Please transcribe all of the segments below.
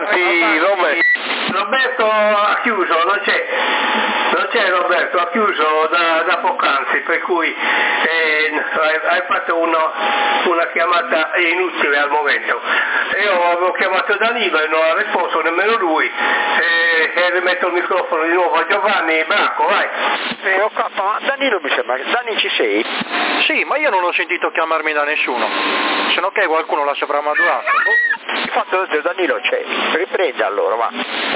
Sì, Roberto ha chiuso, non c'è Roberto, ha chiuso da poc'anzi, per cui hai fatto una chiamata inutile al momento. Io avevo chiamato Danilo e non ha risposto nemmeno lui, e rimetto il microfono di nuovo a Giovanni Bracco, vai. Ma Danilo mi sembra, Dani ci sei? Sì, ma io non ho sentito chiamarmi da nessuno, se no che qualcuno l'ha sovrammodulato. Il fatto che Danilo c'è, riprende allora, va.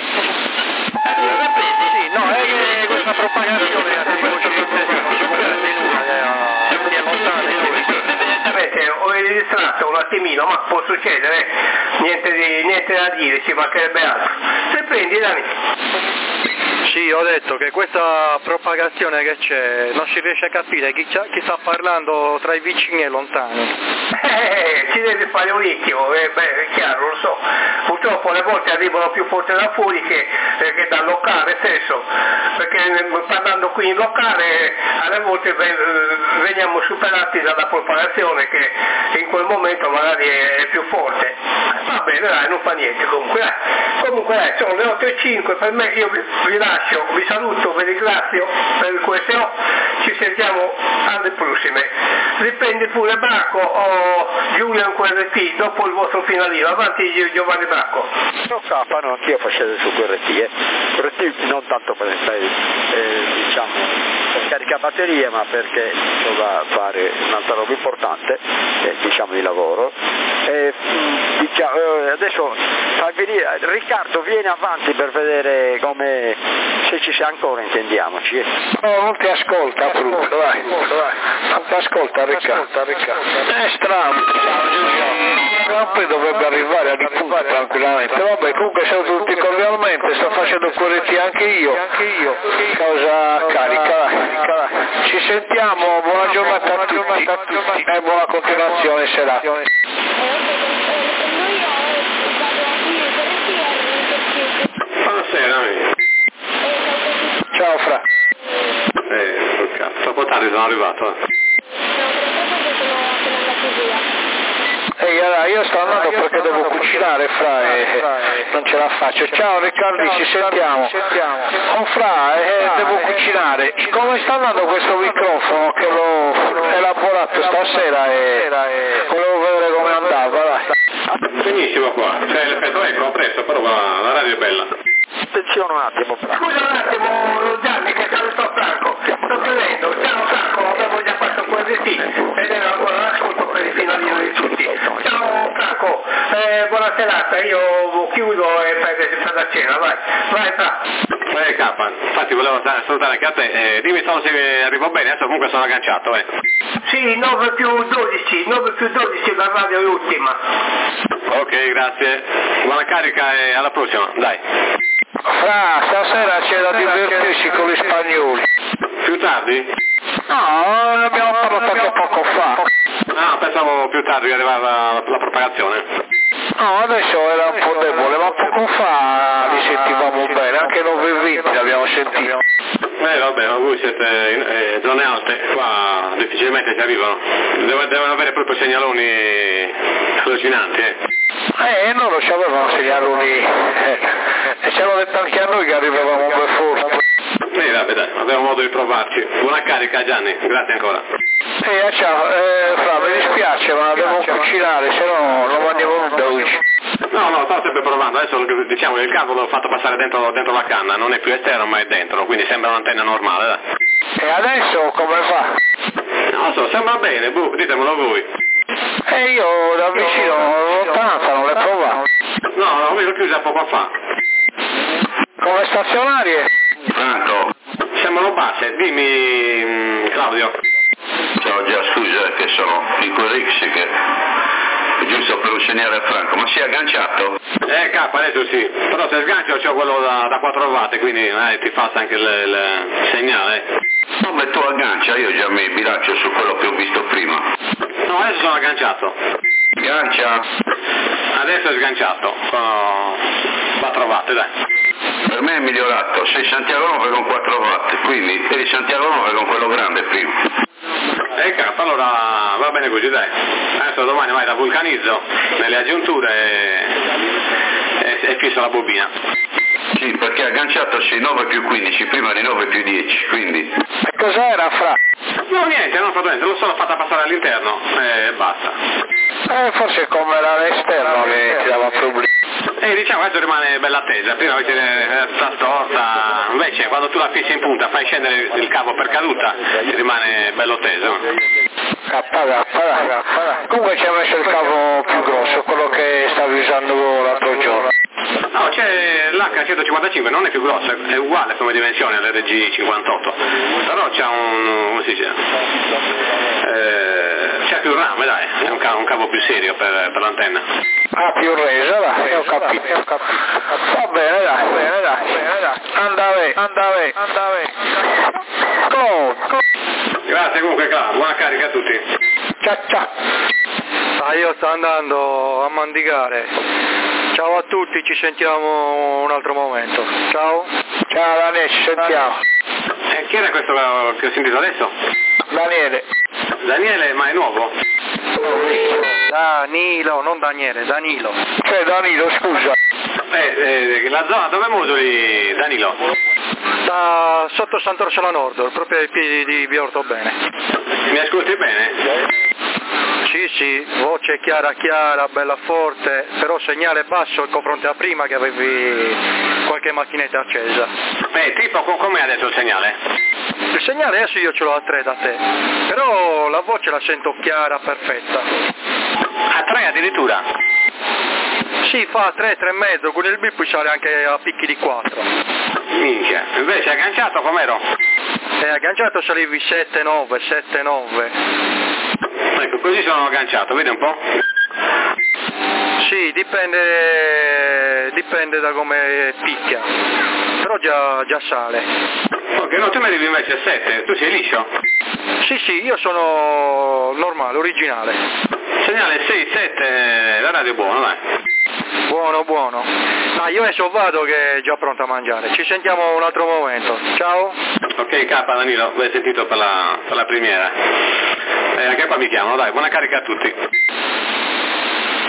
Sì, no, è che questa propagazione è ho registrato un attimino, ma può succedere, niente da dire, ci mancherebbe altro. Se prendi Dani. Sì, ho detto che questa propagazione che c'è non si riesce a capire chi sta parlando tra i vicini e lontani. Ci deve fare un occhio, è chiaro, lo so. Purtroppo alle volte arrivano più forte da fuori che dal locale stesso, perché parlando qui in locale alle volte veniamo superati dalla propagazione che in quel momento magari è più forte. Va bene, dai, non fa niente comunque dai, sono le 8:05 per me, io vi lascio, vi saluto, vi ringrazio per questo, ci sentiamo alle prossime. Riprendi pure Bracco o Giulio in QRT dopo il vostro finalino, avanti Giovanni Bracco. No, no, anch'io facevo su QRT, QRT non tanto per carica batterie, ma perché doveva fare un'altra roba importante, di lavoro. Adesso Riccardo viene avanti per vedere come, se ci sei ancora, intendiamoci. No, non ti ascolta Bruno, dai. Non ti ascolta Riccardo. È strano. Ma poi dovrebbe arrivare a punto tranquillamente. Vabbè, comunque siamo tutti cordialmente, sto facendo QRT anche io. Causa carica. Ci sentiamo, buona giornata a tutti e buona continuazione serata. Buonasera. Ciao Fra. Troppo tardi sono arrivato. Allora, io sto andando perché devo cucinare Fra e non ce la faccio. Ciao Riccardi, ci sentiamo. Con Fra devo cucinare. Come sta andando questo microfono che l'ho elaborato stasera e volevo vedere come andava, dai. Benissimo qua, c'è l'effetto eco presto, però la radio è bella. Attenzione un attimo, Fra. Scusa un attimo Gianni che saluto Franco, sto chiudendo, ciao Franco, avevo già fatto QRT ed era ancora l'ascolto per il finalino di tutti. Ciao Franco, buona serata, io chiudo e per la cena, vai Fra. K, infatti volevo salutare anche a te, dimmi solo se arrivo bene, adesso comunque sono agganciato. Sì, 9+12, la radio è l'ultima. Ok, grazie, buona carica e alla prossima, dai. Fra, stasera c'è da divertirsi con gli spagnoli. Più tardi? No, ne abbiamo parlato poco fa. Ah, pensavo più tardi che arrivava la propagazione. No, adesso era un po' debole, ma poco fa li sentivamo bene, anche 9:20 li abbiamo sentiti. Vabbè, ma voi siete in zone alte, qua difficilmente ci arrivano. Devono avere proprio segnaloni allucinanti, Loro ci avevano segnaloni, e ci hanno detto anche a noi che arrivavamo per forza. Vabbè dai, avremo modo di provarci. Buona carica Gianni, grazie ancora. Ciao, Fra, mi dispiace ma devo cucinare, se no non mangiamo nulla oggi. No, sto sempre provando, adesso diciamo il cavo l'ho fatto passare dentro la canna, non è più esterno ma è dentro, quindi sembra un'antenna normale, dai. E adesso come fa? Non so, sembra bene, ditemelo voi. Io da vicino, lontananza, non le provato. No, l'ho chiusa poco fa. Come stazionarie? Franco. Sembrano basse, dimmi Claudio. Ciao, già scusa che sono in QRX che è giusto per un segnale a Franco, ma si è agganciato? K, adesso sì, però se sgancio c'ho quello da 4 watt, quindi ti passa anche il segnale. No, ma tu aggancia, io già mi bilancio su quello che ho visto prima. No, adesso sono agganciato. Aggancia? Adesso è sganciato, sono 4 watt, dai. Per me è migliorato, sei Santiago 9 con 4 watt, quindi eri Santiago 9 con quello grande prima. K, allora va bene così, dai. Adesso domani vai da Vulcanizzo nelle aggiunture e è fisso la bobina. Sì, perché è agganciato sui 9 più 15, prima di 9 più 10, quindi... E cos'era, Fra? No, niente, non ho fatto niente, l'ho fatta passare all'interno e basta. Forse come era all'esterno che ti dava problemi. E diciamo adesso rimane bella attesa, prima sta storta, invece quando tu la fissi in punta fai scendere il cavo per caduta, ti rimane bello teso. Comunque ci ha messo il cavo più grosso, quello che stavi usando l'altro giorno. No, c'è l'H155, non è più grosso, è uguale come dimensione all'RG58, però c'ha come si dice, c'è più rame, dai, è un cavo più serio per l'antenna. Ah, più resa, dai, ho capito. Va bene, dai. Andave. Grazie comunque, Clara, buona carica a tutti. Ciao. Io sto andando a mandicare. Ciao a tutti, ci sentiamo un altro momento. Ciao. Ciao Daniele, ci sentiamo. Chi era questo che ho sentito adesso? Daniele, ma è nuovo? Danilo, non Daniele, Danilo. Cioè Danilo, scusa. La zona dove moduli, Danilo? Sta sotto Sant'Orsola Nord, proprio ai piedi di Via Ortobene. Mi ascolti bene? Sì, voce chiara, bella forte, però segnale basso in confronto a prima che avevi qualche macchinetta accesa. Tipo come è adesso il segnale? Il segnale adesso io ce l'ho a 3 da te, però la voce la sento chiara, perfetta. A 3 addirittura? Sì, fa 3 e mezzo, con il bip puoi sale anche a picchi di 4. Minchia, invece agganciato com'ero? Agganciato salivi 7-9. Ecco, così sono agganciato, vedi un po'? Sì, dipende da come picchia, però già sale. Ok, no, tu mi arrivi invece a 7, tu sei liscio? Sì, io sono normale, originale. Segnale 6-7, la radio è buona, dai. Buono. Io adesso vado che è già pronto a mangiare. Ci sentiamo un altro momento. Ciao. Ok, Danilo, l'hai sentito per la primiera. Anche qua mi chiamano, dai, buona carica a tutti.